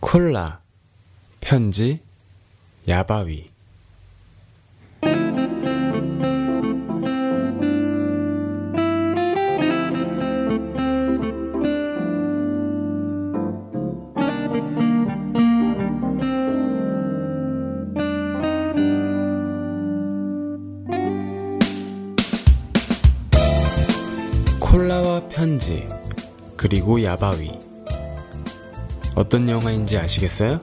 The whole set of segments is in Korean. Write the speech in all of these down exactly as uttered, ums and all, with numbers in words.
콜라, 편지, 야바위. 콜라와 편지, 그리고 야바위. 어떤 영화인지 아시겠어요?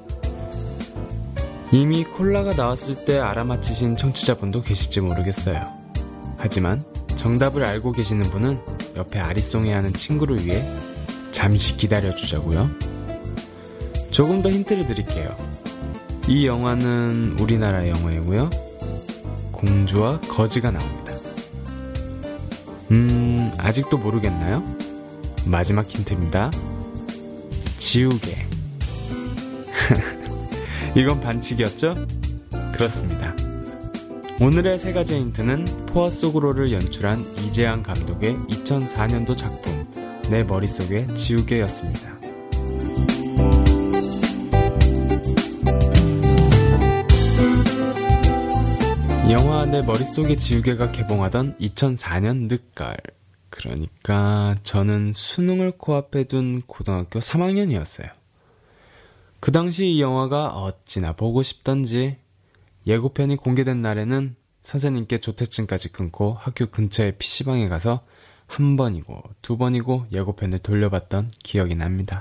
이미 콜라가 나왔을 때 알아맞히신 청취자분도 계실지 모르겠어요. 하지만 정답을 알고 계시는 분은 옆에 아리송해하는 친구를 위해 잠시 기다려주자고요. 조금 더 힌트를 드릴게요. 이 영화는 우리나라 영화이고요. 공주와 거지가 나옵니다. 음, 아직도 모르겠나요? 마지막 힌트입니다. 지우개. 이건 반칙이었죠? 그렇습니다. 오늘의 세 가지 힌트는 포화 속으로를 연출한 이재한 감독의 이천사 년도 작품 내 머릿속의 지우개였습니다. 영화 내 머릿속의 지우개가 개봉하던 이천사 년 늦가을, 그러니까 저는 수능을 코앞에 둔 고등학교 삼 학년이었어요. 그 당시 이 영화가 어찌나 보고 싶던지 예고편이 공개된 날에는 선생님께 조퇴증까지 끊고 학교 근처의 피시방에 가서 한 번이고 두 번이고 예고편을 돌려봤던 기억이 납니다.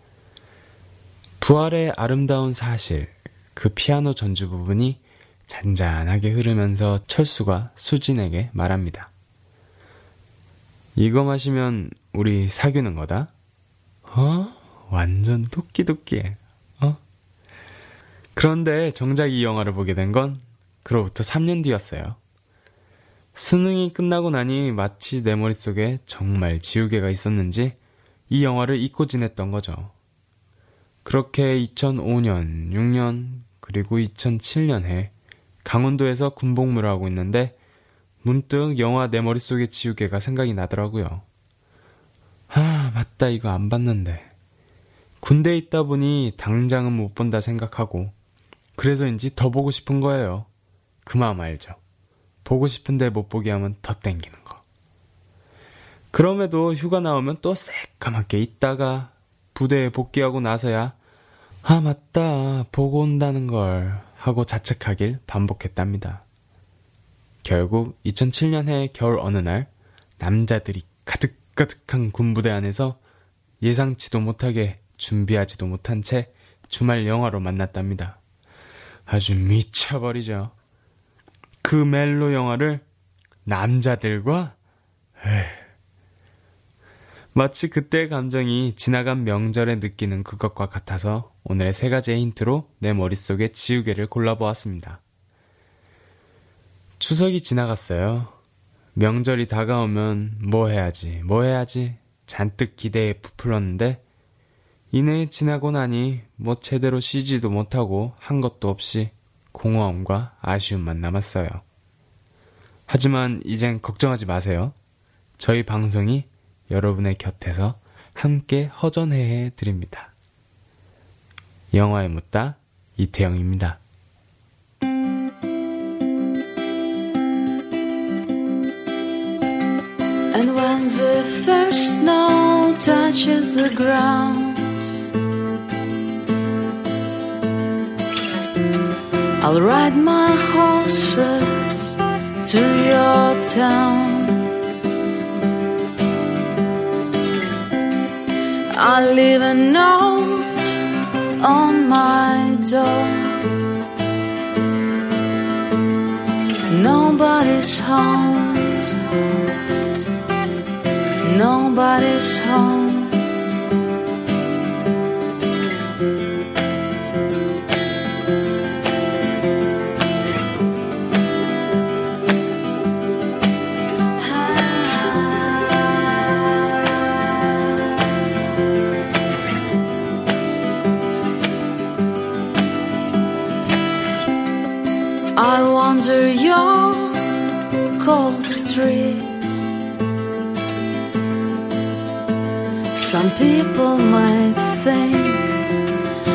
부활의 아름다운 사실, 그 피아노 전주 부분이 잔잔하게 흐르면서 철수가 수진에게 말합니다. 이거 마시면 우리 사귀는 거다? 어? 완전 토끼토끼해. 어? 그런데 정작 이 영화를 보게 된 건 그로부터 삼 년 뒤였어요. 수능이 끝나고 나니 마치 내 머릿속에 정말 지우개가 있었는지 이 영화를 잊고 지냈던 거죠. 그렇게 이천오 년, 육 년, 그리고 이천칠 년에 강원도에서 군복무를 하고 있는데 문득 영화 내 머릿속의 지우개가 생각이 나더라고요. 아, 맞다, 이거 안 봤는데. 군대에 있다 보니 당장은 못 본다 생각하고 그래서인지 더 보고 싶은 거예요. 그 마음 알죠? 보고 싶은데 못 보게 하면 더 땡기는 거. 그럼에도 휴가 나오면 또 새까맣게 있다가 부대에 복귀하고 나서야 아, 맞다, 보고 온다는 걸 하고 자책하길 반복했답니다. 결국 이천칠 년해 겨울 어느 날 남자들이 가득가득한 군부대 안에서 예상치도 못하게 준비하지도 못한 채 주말 영화로 만났답니다. 아주 미쳐버리죠. 그 멜로 영화를 남자들과? 에이. 마치 그때의 감정이 지나간 명절에 느끼는 그것과 같아서 오늘의 세 가지의 힌트로 내 머릿속에 지우개를 골라보았습니다. 추석이 지나갔어요. 명절이 다가오면 뭐 해야지 뭐 해야지 잔뜩 기대에 부풀었는데 이내 지나고 나니 뭐 제대로 쉬지도 못하고 한 것도 없이 공허함과 아쉬움만 남았어요. 하지만 이젠 걱정하지 마세요. 저희 방송이 여러분의 곁에서 함께 허전해 드립니다. 영화에 묻다 이태영입니다. And when the first snow touches the ground, I'll ride my horses to your town. I'll leave a note on my door. Nobody's home. Nobody's home. I wander your cold streets. Some people might think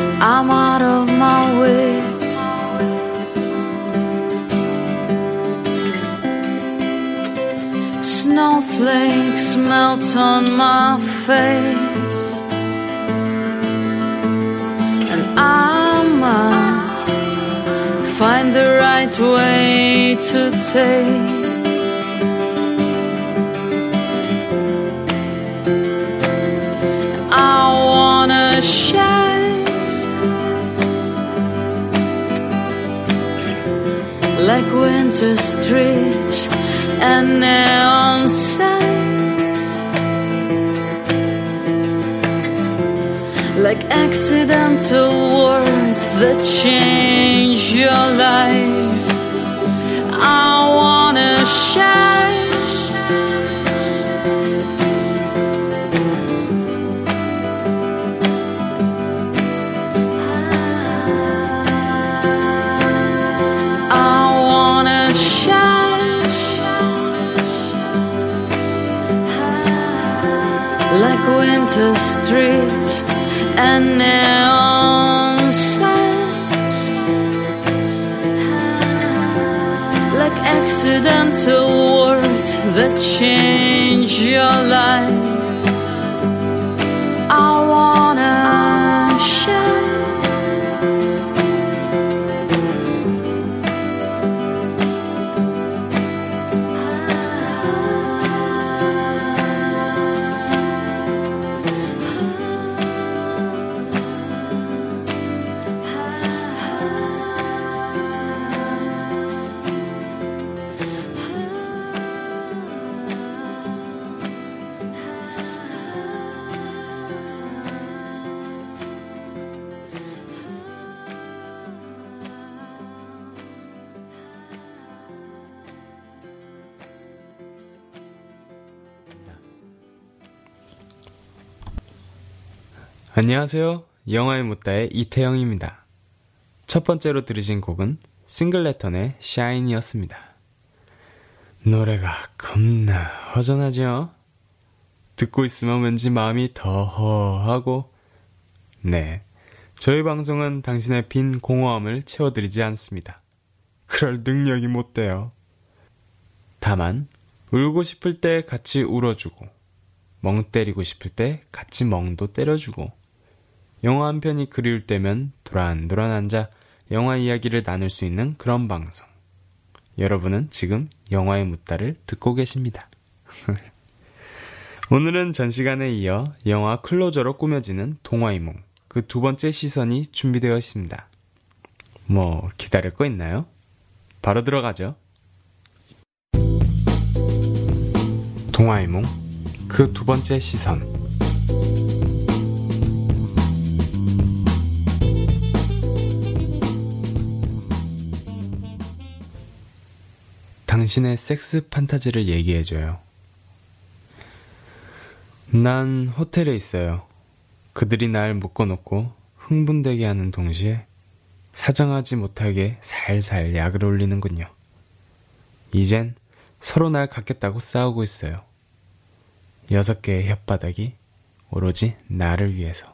melt on my face, and I must find the right way to take. I wanna shine like winter streets and neon signs, like accidental words that change your life. I wanna shine like winter streets and neon signs, like accidental words that change your life. I wanna shine 안녕하세요. 영화의 묻다의 이태영입니다. 첫 번째로 들으신 곡은 싱글레턴의 샤인이었습니다. 노래가 겁나 허전하죠? 듣고 있으면 왠지 마음이 더 허하고, 네, 저희 방송은 당신의 빈 공허함을 채워드리지 않습니다. 그럴 능력이 못 돼요. 다만 울고 싶을 때 같이 울어주고, 멍 때리고 싶을 때 같이 멍도 때려주고, 영화 한 편이 그리울 때면 도란도란 앉아 영화 이야기를 나눌 수 있는 그런 방송. 여러분은 지금 영화의 묻다를 듣고 계십니다. 오늘은 전 시간에 이어 영화 클로저로 꾸며지는 동화의 몽, 그 두 번째 시선이 준비되어 있습니다. 뭐 기다릴 거 있나요? 바로 들어가죠. 동화의 몽, 그 두 번째 시선. 당신의 섹스 판타지를 얘기해줘요. 난 호텔에 있어요. 그들이 날 묶어놓고 흥분되게 하는 동시에 사정하지 못하게 살살 약을 올리는군요. 이젠 서로 날 갖겠다고 싸우고 있어요. 여섯 개의 혓바닥이 오로지 나를 위해서.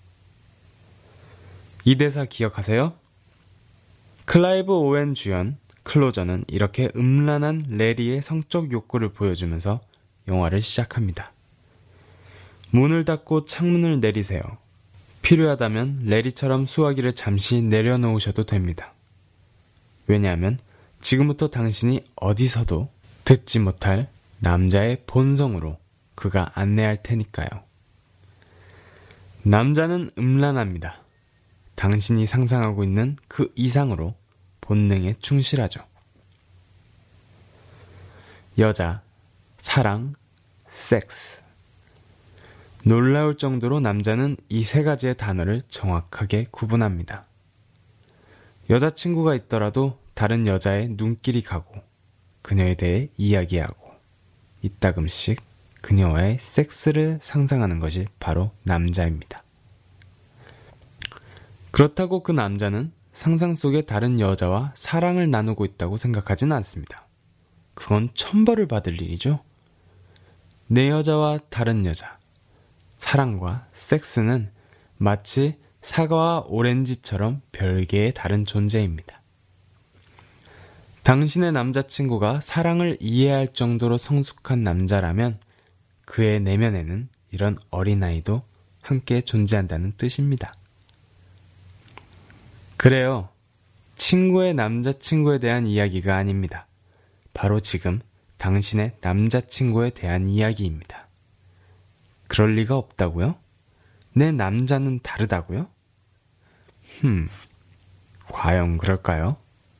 이 대사 기억하세요? 클라이브 오웬 주연 클로저는 이렇게 음란한 레리의 성적 욕구를 보여주면서 영화를 시작합니다. 문을 닫고 창문을 내리세요. 필요하다면 레리처럼 수화기를 잠시 내려놓으셔도 됩니다. 왜냐하면 지금부터 당신이 어디서도 듣지 못할 남자의 본성으로 그가 안내할 테니까요. 남자는 음란합니다. 당신이 상상하고 있는 그 이상으로 본능에 충실하죠. 여자, 사랑, 섹스. 놀라울 정도로 남자는 이 세 가지의 단어를 정확하게 구분합니다. 여자친구가 있더라도 다른 여자의 눈길이 가고 그녀에 대해 이야기하고 이따금씩 그녀와의 섹스를 상상하는 것이 바로 남자입니다. 그렇다고 그 남자는 상상 속에 다른 여자와 사랑을 나누고 있다고 생각하진 않습니다. 그건 천벌을 받을 일이죠. 내 여자와 다른 여자, 사랑과 섹스는 마치 사과와 오렌지처럼 별개의 다른 존재입니다. 당신의 남자친구가 사랑을 이해할 정도로 성숙한 남자라면 그의 내면에는 이런 어린아이도 함께 존재한다는 뜻입니다. 그래요. 친구의 남자친구에 대한 이야기가 아닙니다. 바로 지금 당신의 남자친구에 대한 이야기입니다. 그럴 리가 없다고요? 내 남자는 다르다고요? 흠, 과연 그럴까요?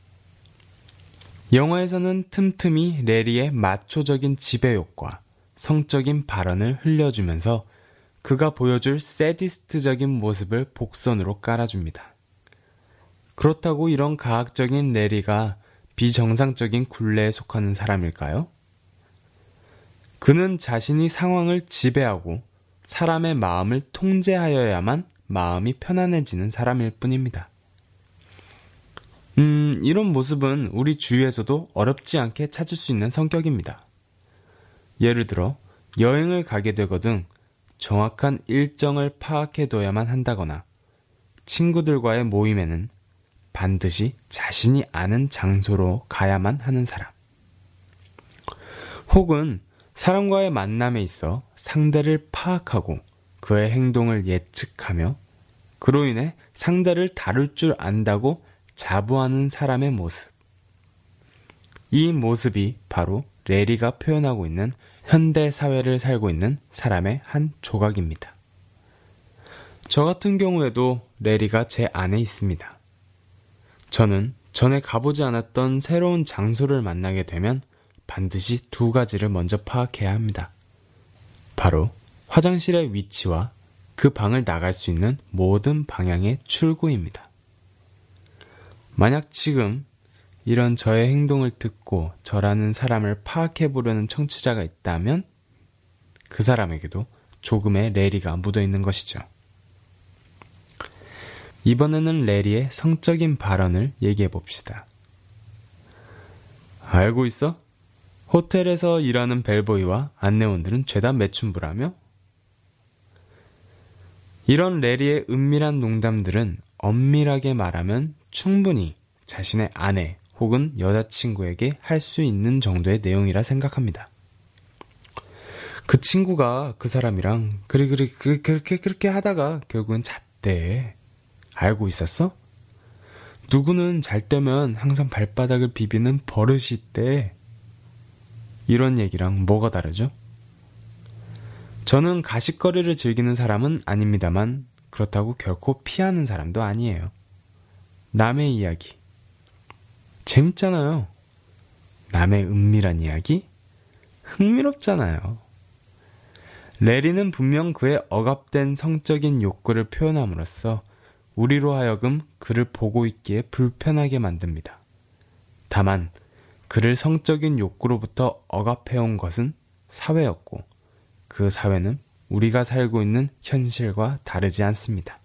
영화에서는 틈틈이 레리의 마초적인 지배욕과 성적인 발언을 흘려주면서 그가 보여줄 세디스트적인 모습을 복선으로 깔아줍니다. 그렇다고 이런 가학적인 레리가 비정상적인 굴레에 속하는 사람일까요? 그는 자신이 상황을 지배하고 사람의 마음을 통제하여야만 마음이 편안해지는 사람일 뿐입니다. 음, 이런 모습은 우리 주위에서도 어렵지 않게 찾을 수 있는 성격입니다. 예를 들어 여행을 가게 되거든 정확한 일정을 파악해둬야만 한다거나 친구들과의 모임에는 반드시 자신이 아는 장소로 가야만 하는 사람. 혹은 사람과의 만남에 있어 상대를 파악하고 그의 행동을 예측하며 그로 인해 상대를 다룰 줄 안다고 자부하는 사람의 모습. 이 모습이 바로 레리가 표현하고 있는 현대 사회를 살고 있는 사람의 한 조각입니다. 저 같은 경우에도 레리가 제 안에 있습니다. 저는 전에 가보지 않았던 새로운 장소를 만나게 되면 반드시 두 가지를 먼저 파악해야 합니다. 바로 화장실의 위치와 그 방을 나갈 수 있는 모든 방향의 출구입니다. 만약 지금 이런 저의 행동을 듣고 저라는 사람을 파악해보려는 청취자가 있다면 그 사람에게도 조금의 레리가 묻어있는 것이죠. 이번에는 레리의 성적인 발언을 얘기해봅시다. 알고 있어? 호텔에서 일하는 벨보이와 안내원들은 죄다 매춘부라며? 이런 레리의 은밀한 농담들은 엄밀하게 말하면 충분히 자신의 아내 혹은 여자친구에게 할 수 있는 정도의 내용이라 생각합니다. 그 친구가 그 사람이랑 그리 그리 그, 그렇게 그렇게 하다가 결국은 잤대. 알고 있었어? 누구는 잘 때면 항상 발바닥을 비비는 버릇이 있대. 이런 얘기랑 뭐가 다르죠? 저는 가십거리를 즐기는 사람은 아닙니다만 그렇다고 결코 피하는 사람도 아니에요. 남의 이야기 재밌잖아요. 남의 은밀한 이야기 흥미롭잖아요. 레리는 분명 그의 억압된 성적인 욕구를 표현함으로써 우리로 하여금 그를 보고 있기에 불편하게 만듭니다. 다만 그를 성적인 욕구로부터 억압해온 것은 사회였고 그 사회는 우리가 살고 있는 현실과 다르지 않습니다.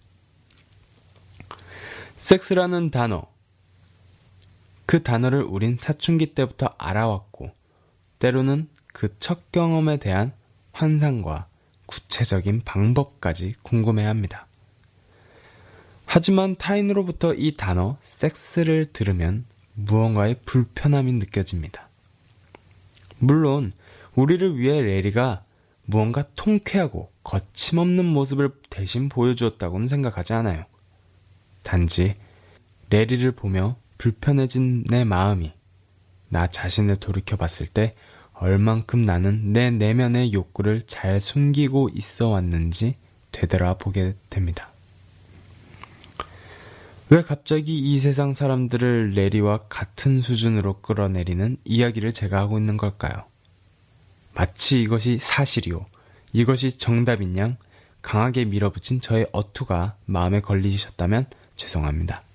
섹스라는 단어, 그 단어를 우린 사춘기 때부터 알아왔고 때로는 그 첫 경험에 대한 환상과 구체적인 방법까지 궁금해합니다. 하지만 타인으로부터 이 단어 섹스를 들으면 무언가의 불편함이 느껴집니다. 물론 우리를 위해 레리가 무언가 통쾌하고 거침없는 모습을 대신 보여주었다고는 생각하지 않아요. 단지 레리를 보며 불편해진 내 마음이 나 자신을 돌이켜봤을 때 얼만큼 나는 내 내면의 욕구를 잘 숨기고 있어 왔는지 되돌아보게 됩니다. 왜 갑자기 이 세상 사람들을 레리와 같은 수준으로 끌어내리는 이야기를 제가 하고 있는 걸까요? 마치 이것이 사실이요, 이것이 정답인 양 강하게 밀어붙인 저의 어투가 마음에 걸리셨다면 죄송합니다.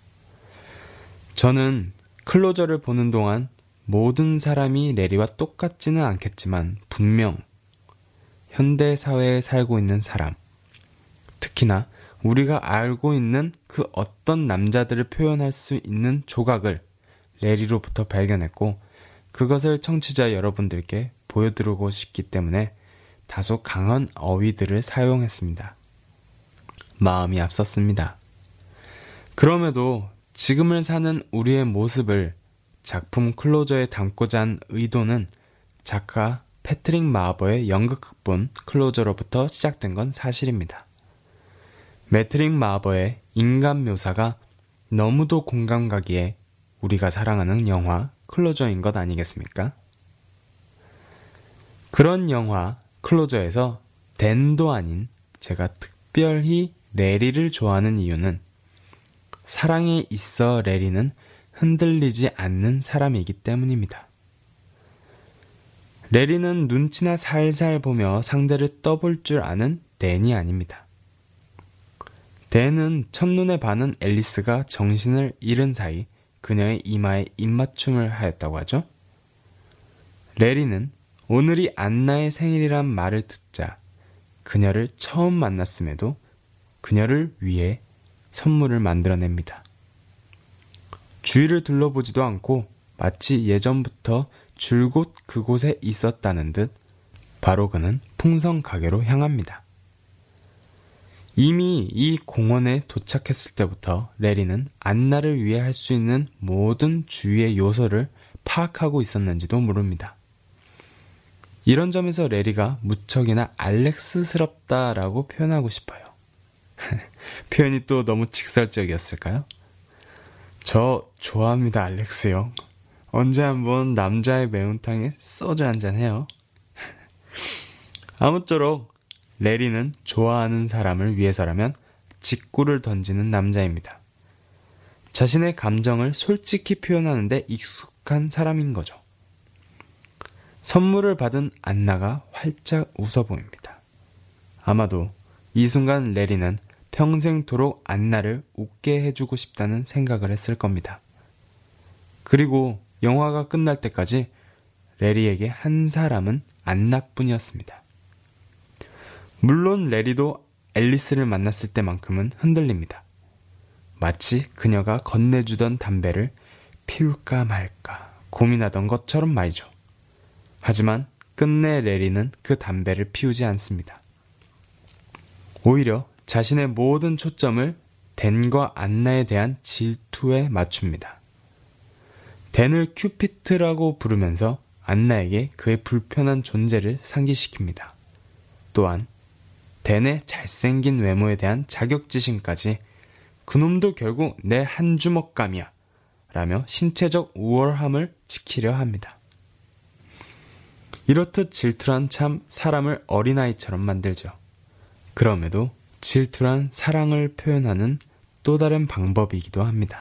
저는 클로저를 보는 동안 모든 사람이 레리와 똑같지는 않겠지만 분명 현대사회에 살고 있는 사람, 특히나 우리가 알고 있는 그 어떤 남자들을 표현할 수 있는 조각을 레리로부터 발견했고 그것을 청취자 여러분들께 보여드리고 싶기 때문에 다소 강한 어휘들을 사용했습니다. 마음이 앞섰습니다. 그럼에도 지금을 사는 우리의 모습을 작품 클로저에 담고자 한 의도는 작가 패트릭 마버의 연극 극본 클로저로부터 시작된 건 사실입니다. 패트릭 마버의 인간 묘사가 너무도 공감 가기에 우리가 사랑하는 영화 클로저인 것 아니겠습니까? 그런 영화 클로저에서 댄도 아닌 제가 특별히 레리를 좋아하는 이유는 사랑에 있어 레리는 흔들리지 않는 사람이기 때문입니다. 레리는 눈치나 살살 보며 상대를 떠볼 줄 아는 댄이 아닙니다. 댄은 첫눈에 반한 앨리스가 정신을 잃은 사이 그녀의 이마에 입맞춤을 하였다고 하죠. 레리는 오늘이 안나의 생일이란 말을 듣자 그녀를 처음 만났음에도 그녀를 위해 선물을 만들어냅니다. 주위를 둘러보지도 않고 마치 예전부터 줄곧 그곳에 있었다는 듯 바로 그는 풍선 가게로 향합니다. 이미 이 공원에 도착했을 때부터 레리는 안나를 위해 할 수 있는 모든 주위의 요소를 파악하고 있었는지도 모릅니다. 이런 점에서 레리가 무척이나 알렉스스럽다라고 표현하고 싶어요. 표현이 또 너무 직설적이었을까요? 저 좋아합니다, 알렉스 형. 언제 한번 남자의 매운탕에 소주 한잔 해요. 아무쪼록 레리는 좋아하는 사람을 위해서라면 직구를 던지는 남자입니다. 자신의 감정을 솔직히 표현하는데 익숙한 사람인 거죠. 선물을 받은 안나가 활짝 웃어 보입니다. 아마도 이 순간 레리는 평생토록 안나를 웃게 해주고 싶다는 생각을 했을 겁니다. 그리고 영화가 끝날 때까지 레리에게 한 사람은 안나뿐이었습니다. 물론 레리도 앨리스를 만났을 때만큼은 흔들립니다. 마치 그녀가 건네주던 담배를 피울까 말까 고민하던 것처럼 말이죠. 하지만 끝내 레리는 그 담배를 피우지 않습니다. 오히려 자신의 모든 초점을 댄과 안나에 대한 질투에 맞춥니다. 댄을 큐피트라고 부르면서 안나에게 그의 불편한 존재를 상기시킵니다. 또한 댄의 잘생긴 외모에 대한 자격지심까지 그놈도 결국 내 한 주먹감이야 라며 신체적 우월함을 지키려 합니다. 이렇듯 질투란 참 사람을 어린아이처럼 만들죠. 그럼에도 질투란 사랑을 표현하는 또 다른 방법이기도 합니다.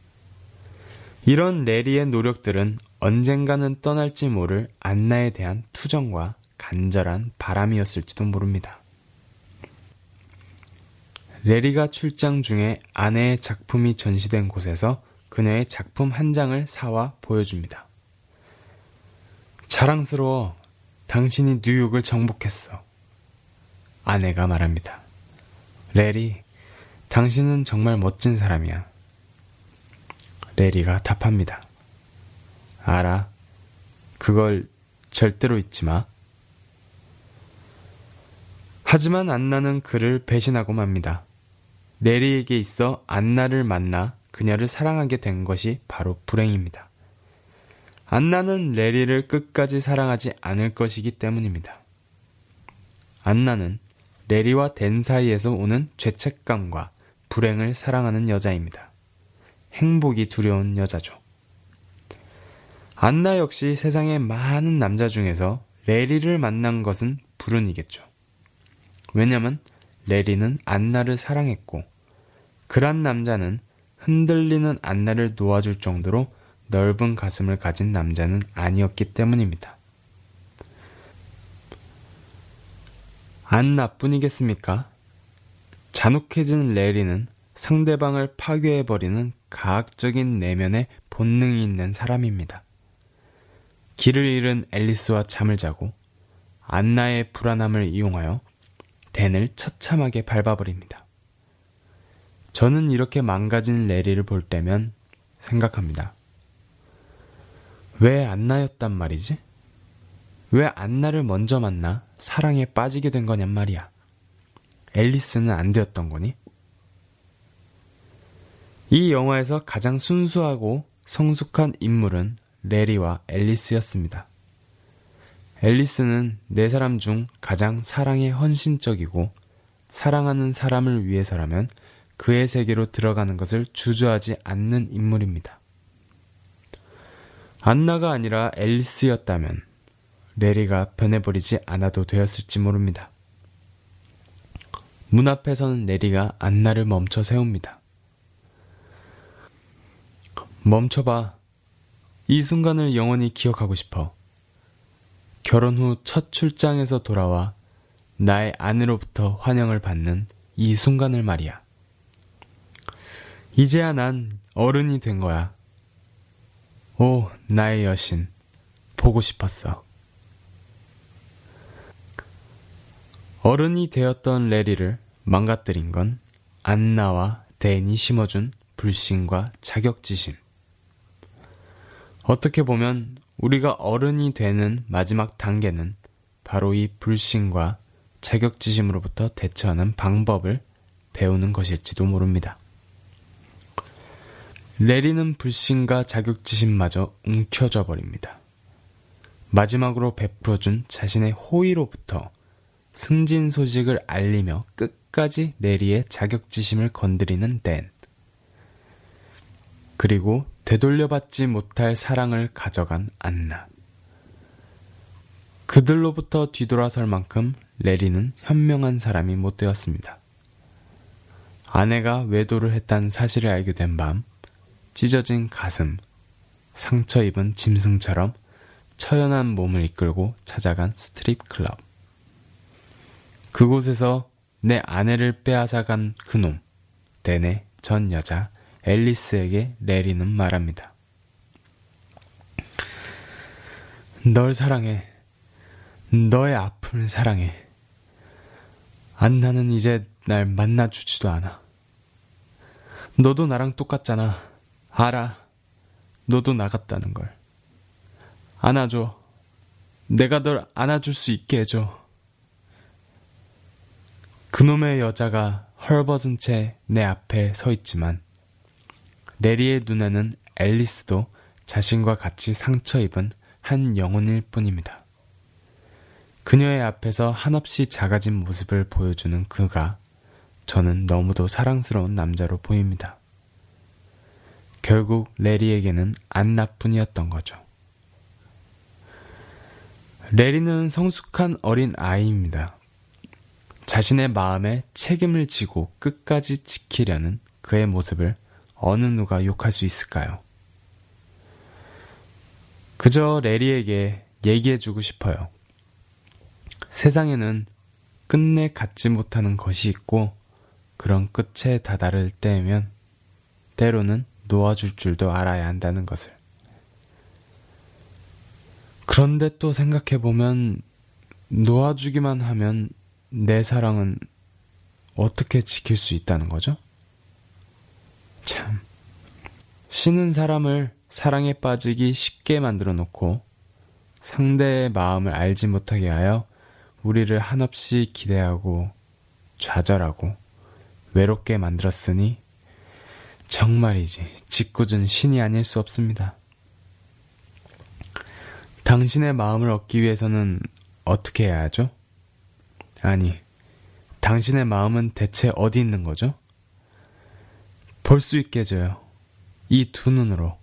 이런 레리의 노력들은 언젠가는 떠날지 모를 안나에 대한 투정과 간절한 바람이었을지도 모릅니다. 레리가 출장 중에 아내의 작품이 전시된 곳에서 그녀의 작품 한 장을 사와 보여줍니다. 자랑스러워. 당신이 뉴욕을 정복했어. 아내가 말합니다. 레리, 당신은 정말 멋진 사람이야. 레리가 답합니다. 알아. 그걸 절대로 잊지 마. 하지만 안나는 그를 배신하고 맙니다. 레리에게 있어 안나를 만나 그녀를 사랑하게 된 것이 바로 불행입니다. 안나는 레리를 끝까지 사랑하지 않을 것이기 때문입니다. 안나는 레리와 댄 사이에서 오는 죄책감과 불행을 사랑하는 여자입니다. 행복이 두려운 여자죠. 안나 역시 세상의 많은 남자 중에서 레리를 만난 것은 불운이겠죠. 왜냐면 레리는 안나를 사랑했고 그런 남자는 흔들리는 안나를 놓아줄 정도로 넓은 가슴을 가진 남자는 아니었기 때문입니다. 안나뿐이겠습니까? 잔혹해진 레리는 상대방을 파괴해버리는 가학적인 내면의 본능이 있는 사람입니다. 길을 잃은 앨리스와 잠을 자고 안나의 불안함을 이용하여 댄을 처참하게 밟아버립니다. 저는 이렇게 망가진 레리를 볼 때면 생각합니다. 왜 안나였단 말이지? 왜 안나를 먼저 만나 사랑에 빠지게 된 거냔 말이야. 앨리스는 안 되었던 거니? 이 영화에서 가장 순수하고 성숙한 인물은 레리와 앨리스였습니다. 앨리스는 네 사람 중 가장 사랑에 헌신적이고 사랑하는 사람을 위해서라면 그의 세계로 들어가는 것을 주저하지 않는 인물입니다. 안나가 아니라 앨리스였다면 레리가 변해버리지 않아도 되었을지 모릅니다. 문 앞에 선 레리가 안나를 멈춰 세웁니다. 멈춰봐. 이 순간을 영원히 기억하고 싶어. 결혼 후 첫 출장에서 돌아와 나의 아내로부터 환영을 받는 이 순간을 말이야. 이제야 난 어른이 된 거야. 오, 나의 여신, 보고 싶었어. 어른이 되었던 레리를 망가뜨린 건 안나와 댄이 심어준 불신과 자격지심. 어떻게 보면 우리가 어른이 되는 마지막 단계는 바로 이 불신과 자격지심으로부터 대처하는 방법을 배우는 것일지도 모릅니다. 레리는 불신과 자격지심마저 움켜져 버립니다. 마지막으로 베풀어준 자신의 호의로부터 승진 소식을 알리며 끝까지 레리의 자격지심을 건드리는 댄. 그리고 되돌려받지 못할 사랑을 가져간 안나. 그들로부터 뒤돌아설 만큼 레리는 현명한 사람이 못 되었습니다. 아내가 외도를 했다는 사실을 알게 된 밤, 찢어진 가슴, 상처 입은 짐승처럼 처연한 몸을 이끌고 찾아간 스트립 클럽. 그곳에서 내 아내를 빼앗아간 그놈, 댄의 전 여자 앨리스에게 레리는 말합니다. 널 사랑해. 너의 아픔을 사랑해. 안나는 이제 날 만나주지도 않아. 너도 나랑 똑같잖아. 알아. 너도 나갔다는 걸. 안아줘. 내가 널 안아줄 수 있게 해줘. 그놈의 여자가 헐벗은 채 내 앞에 서 있지만 레리의 눈에는 앨리스도 자신과 같이 상처 입은 한 영혼일 뿐입니다. 그녀의 앞에서 한없이 작아진 모습을 보여주는 그가 저는 너무도 사랑스러운 남자로 보입니다. 결국 레리에게는 안나뿐이었던 거죠. 레리는 성숙한 어린 아이입니다. 자신의 마음에 책임을 지고 끝까지 지키려는 그의 모습을 어느 누가 욕할 수 있을까요? 그저 레리에게 얘기해주고 싶어요. 세상에는 끝내 갖지 못하는 것이 있고 그런 끝에 다다를 때면 때로는 놓아줄 줄도 알아야 한다는 것을. 그런데 또 생각해보면 놓아주기만 하면 내 사랑은 어떻게 지킬 수 있다는 거죠? 참, 신은 사람을 사랑에 빠지기 쉽게 만들어 놓고 상대의 마음을 알지 못하게 하여 우리를 한없이 기대하고 좌절하고 외롭게 만들었으니 정말이지 짓궂은 신이 아닐 수 없습니다. 당신의 마음을 얻기 위해서는 어떻게 해야 하죠? 아니, 당신의 마음은 대체 어디 있는 거죠? 볼 수 있게 해줘요. 이 두 눈으로.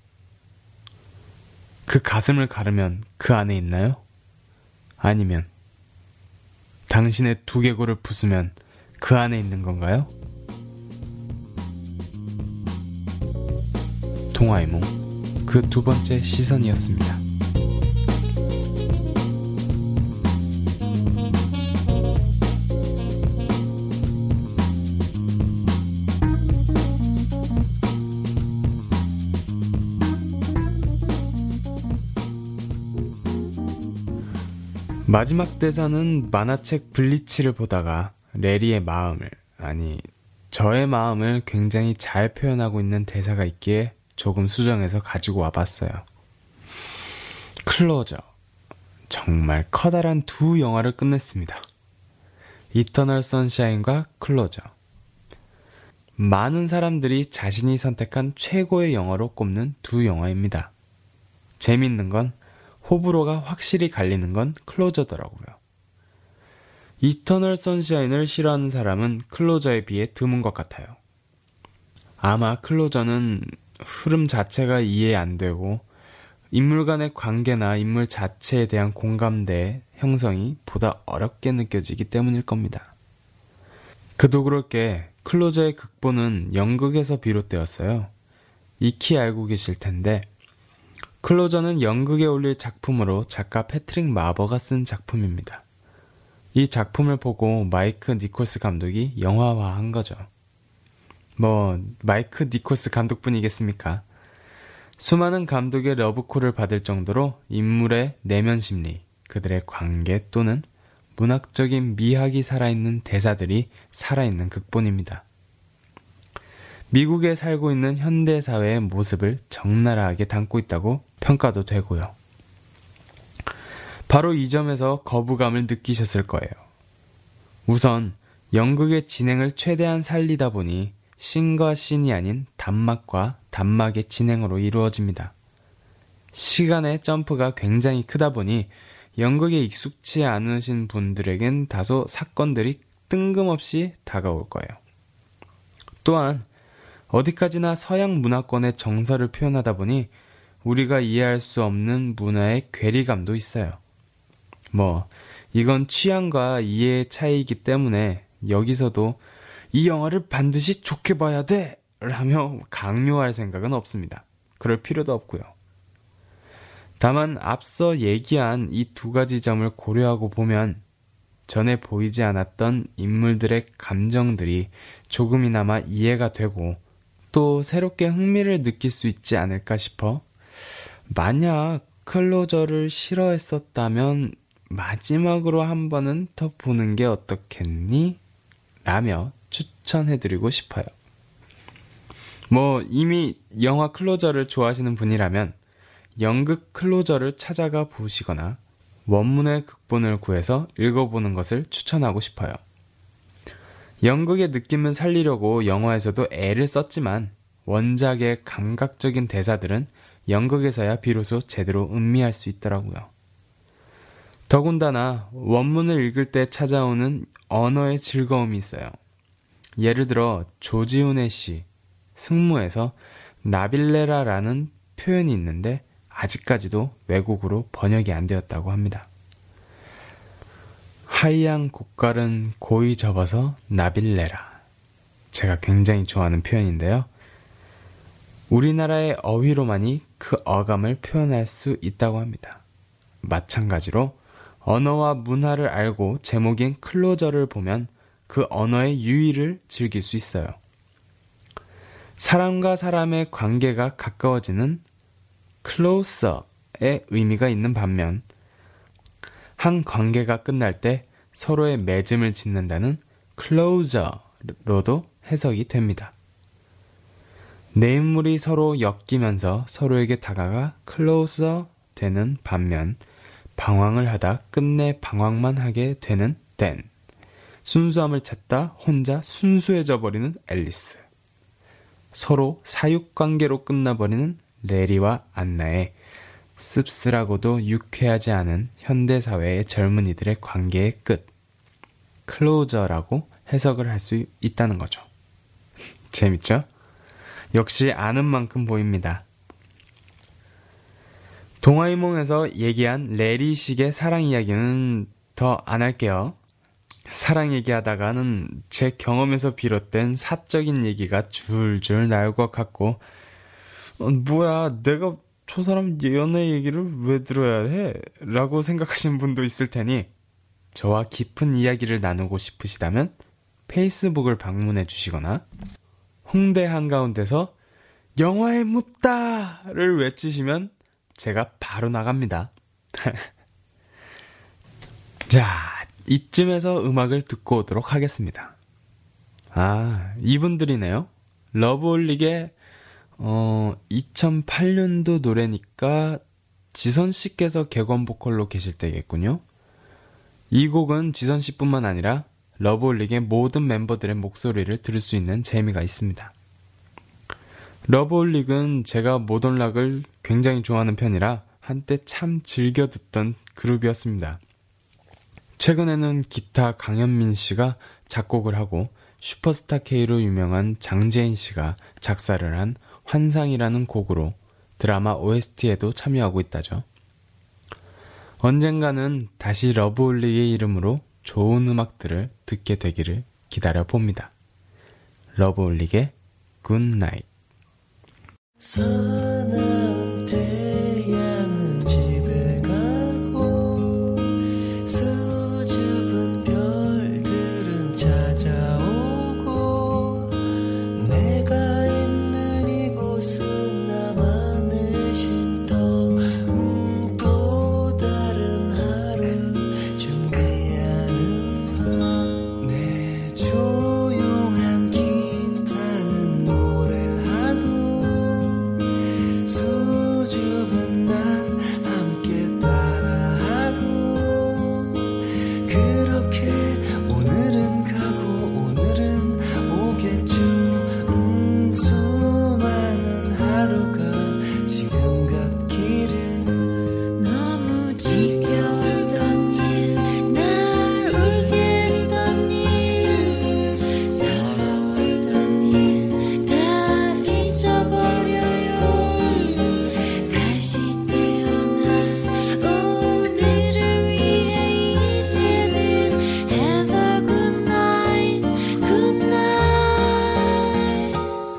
그 가슴을 가르면 그 안에 있나요? 아니면 당신의 두개골을 부수면 그 안에 있는 건가요? 동화의 몽 그 두 번째 시선이었습니다. 마지막 대사는 만화책 블리치를 보다가 레리의 마음을, 아니 저의 마음을 굉장히 잘 표현하고 있는 대사가 있기에 조금 수정해서 가지고 와봤어요. 클로저. 정말 커다란 두 영화를 끝냈습니다. 이터널 선샤인과 클로저. 많은 사람들이 자신이 선택한 최고의 영화로 꼽는 두 영화입니다. 재밌는 건 호불호가 확실히 갈리는 건 클로저더라고요. 이터널 선샤인을 싫어하는 사람은 클로저에 비해 드문 것 같아요. 아마 클로저는 흐름 자체가 이해 안 되고 인물 간의 관계나 인물 자체에 대한 공감대 형성이 보다 어렵게 느껴지기 때문일 겁니다. 그도 그럴 게 클로저의 극본은 연극에서 비롯되었어요. 익히 알고 계실 텐데 클로저는 연극에 올릴 작품으로 작가 패트릭 마버가 쓴 작품입니다. 이 작품을 보고 마이크 니콜스 감독이 영화화한 거죠. 뭐 마이크 니콜스 감독뿐이겠습니까? 수많은 감독의 러브콜을 받을 정도로 인물의 내면 심리, 그들의 관계 또는 문학적인 미학이 살아있는 대사들이 살아있는 극본입니다. 미국에 살고 있는 현대사회의 모습을 적나라하게 담고 있다고 평가도 되고요. 바로 이 점에서 거부감을 느끼셨을 거예요. 우선 연극의 진행을 최대한 살리다 보니 씬과 씬이 아닌 단막과 단막의 진행으로 이루어집니다. 시간의 점프가 굉장히 크다 보니 연극에 익숙치 않으신 분들에겐 다소 사건들이 뜬금없이 다가올 거예요. 또한 어디까지나 서양 문화권의 정서를 표현하다 보니 우리가 이해할 수 없는 문화의 괴리감도 있어요. 뭐 이건 취향과 이해의 차이이기 때문에 여기서도 이 영화를 반드시 좋게 봐야 돼! 라며 강요할 생각은 없습니다. 그럴 필요도 없고요. 다만 앞서 얘기한 이 두 가지 점을 고려하고 보면 전에 보이지 않았던 인물들의 감정들이 조금이나마 이해가 되고 또 새롭게 흥미를 느낄 수 있지 않을까 싶어 만약 클로저를 싫어했었다면 마지막으로 한 번은 더 보는 게 어떻겠니? 라며 추천해드리고 싶어요. 뭐 이미 영화 클로저를 좋아하시는 분이라면 연극 클로저를 찾아가 보시거나 원문의 극본을 구해서 읽어보는 것을 추천하고 싶어요. 연극의 느낌을 살리려고 영화에서도 애를 썼지만 원작의 감각적인 대사들은 연극에서야 비로소 제대로 음미할 수 있더라고요. 더군다나 원문을 읽을 때 찾아오는 언어의 즐거움이 있어요. 예를 들어 조지훈의 시 승무에서 나빌레라라는 표현이 있는데 아직까지도 외국어로 번역이 안 되었다고 합니다. 하이양 고깔은 고이 접어서 나빌레라. 제가 굉장히 좋아하는 표현인데요. 우리나라의 어휘로만이 그 어감을 표현할 수 있다고 합니다. 마찬가지로 언어와 문화를 알고 제목인 클로저를 보면 그 언어의 유의를 즐길 수 있어요. 사람과 사람의 관계가 가까워지는 closer의 의미가 있는 반면 한 관계가 끝날 때 서로의 맺음을 짓는다는 close로도 해석이 됩니다. 내 인물이 서로 엮이면서 서로에게 다가가 closer 되는 반면 방황을 하다 끝내 방황만 하게 되는 댄, 순수함을 찾다 혼자 순수해져 버리는 앨리스, 서로 사육관계로 끝나버리는 레리와 안나의 씁쓸하고도 유쾌하지 않은 현대사회의 젊은이들의 관계의 끝, 클로저라고 해석을 할 수 있다는 거죠. 재밌죠? 역시 아는 만큼 보입니다. 동화이몽에서 얘기한 레리식의 사랑 이야기는 더 안 할게요. 사랑 얘기하다가는 제 경험에서 비롯된 사적인 얘기가 줄줄 나올 것 같고 어, 뭐야 내가 저 사람 연애 얘기를 왜 들어야 해? 라고 생각하시는 분도 있을 테니 저와 깊은 이야기를 나누고 싶으시다면 페이스북을 방문해 주시거나 홍대 한가운데서 영화에 묻다를 외치시면 제가 바로 나갑니다. 자, 이쯤에서 음악을 듣고 오도록 하겠습니다. 아, 이분들이네요. 러브홀릭의 어, 이천팔 년도 노래니까 지선씨께서 객원 보컬로 계실 때겠군요. 이 곡은 지선씨뿐만 아니라 러브홀릭의 모든 멤버들의 목소리를 들을 수 있는 재미가 있습니다. 러브홀릭은 제가 모던락을 굉장히 좋아하는 편이라 한때 참 즐겨 듣던 그룹이었습니다. 최근에는 기타 강현민 씨가 작곡을 하고 슈퍼스타 K로 유명한 장재인 씨가 작사를 한 환상이라는 곡으로 드라마 오에스티에도 참여하고 있다죠. 언젠가는 다시 러브홀릭의 이름으로 좋은 음악들을 듣게 되기를 기다려봅니다. 러브홀릭의 굿나잇. 서는 태양은 집에 가고 수줍은 별들은 찾아오고 내가 있는 이곳은 나만의 쉼터 음, 또 다른 하루 준비하는 밤 내 조용한 기타는 노래를 하고 수줍은 난 함께 따라하고 그렇게 오늘은 가고 오늘은 오겠죠. 음, 수많은 하루가 지금 같기를 너무 지겨웠던 일, 날 울게 했던 일, 서러웠던 일 다 잊어버려요. 다시 태어날 오늘을 위해 이제는 Have a good night, good night.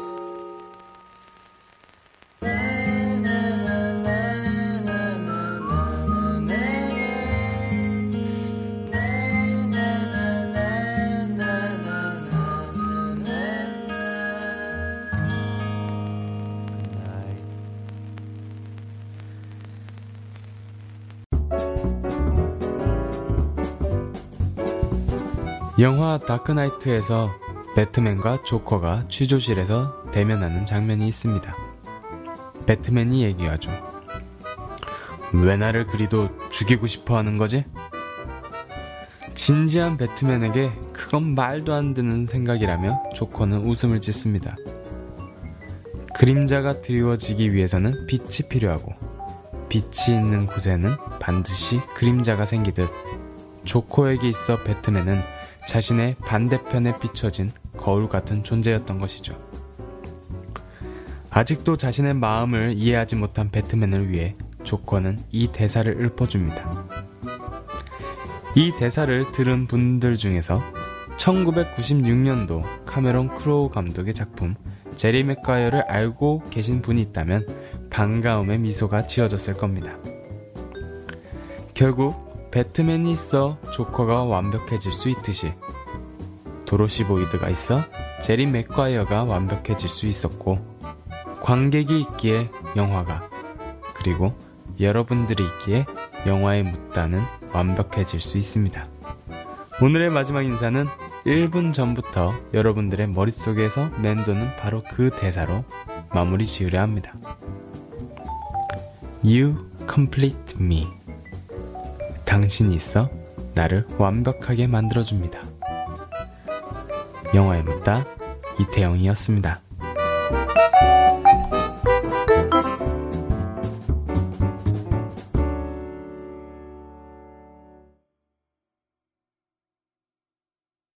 영화 다크나이트에서 배트맨과 조커가 취조실에서 대면하는 장면이 있습니다. 배트맨이 얘기하죠. 왜 나를 그리도 죽이고 싶어 하는 거지? 진지한 배트맨에게 그건 말도 안 되는 생각이라며 조커는 웃음을 짓습니다. 그림자가 드리워지기 위해서는 빛이 필요하고 빛이 있는 곳에는 반드시 그림자가 생기듯 조커에게 있어 배트맨은 자신의 반대편에 비춰진 거울 같은 존재였던 것이죠. 아직도 자신의 마음을 이해하지 못한 배트맨을 위해 조커는 이 대사를 읊어줍니다. 이 대사를 들은 분들 중에서 천구백구십육 년도 카메론 크로우 감독의 작품 제리 맥과이어를 알고 계신 분이 있다면 반가움의 미소가 지어졌을 겁니다. 결국 배트맨이 있어 조커가 완벽해질 수 있듯이 도로시 보이드가 있어 제리 맥과이어가 완벽해질 수 있었고 관객이 있기에 영화가 그리고 여러분들이 있기에 영화에 묻다는 완벽해질 수 있습니다. 오늘의 마지막 인사는 일 분 전부터 여러분들의 머릿속에서 맴도는 바로 그 대사로 마무리 지으려 합니다. You complete me. 당신이 있어 나를 완벽하게 만들어줍니다. 영화에 묻다 이태영이었습니다.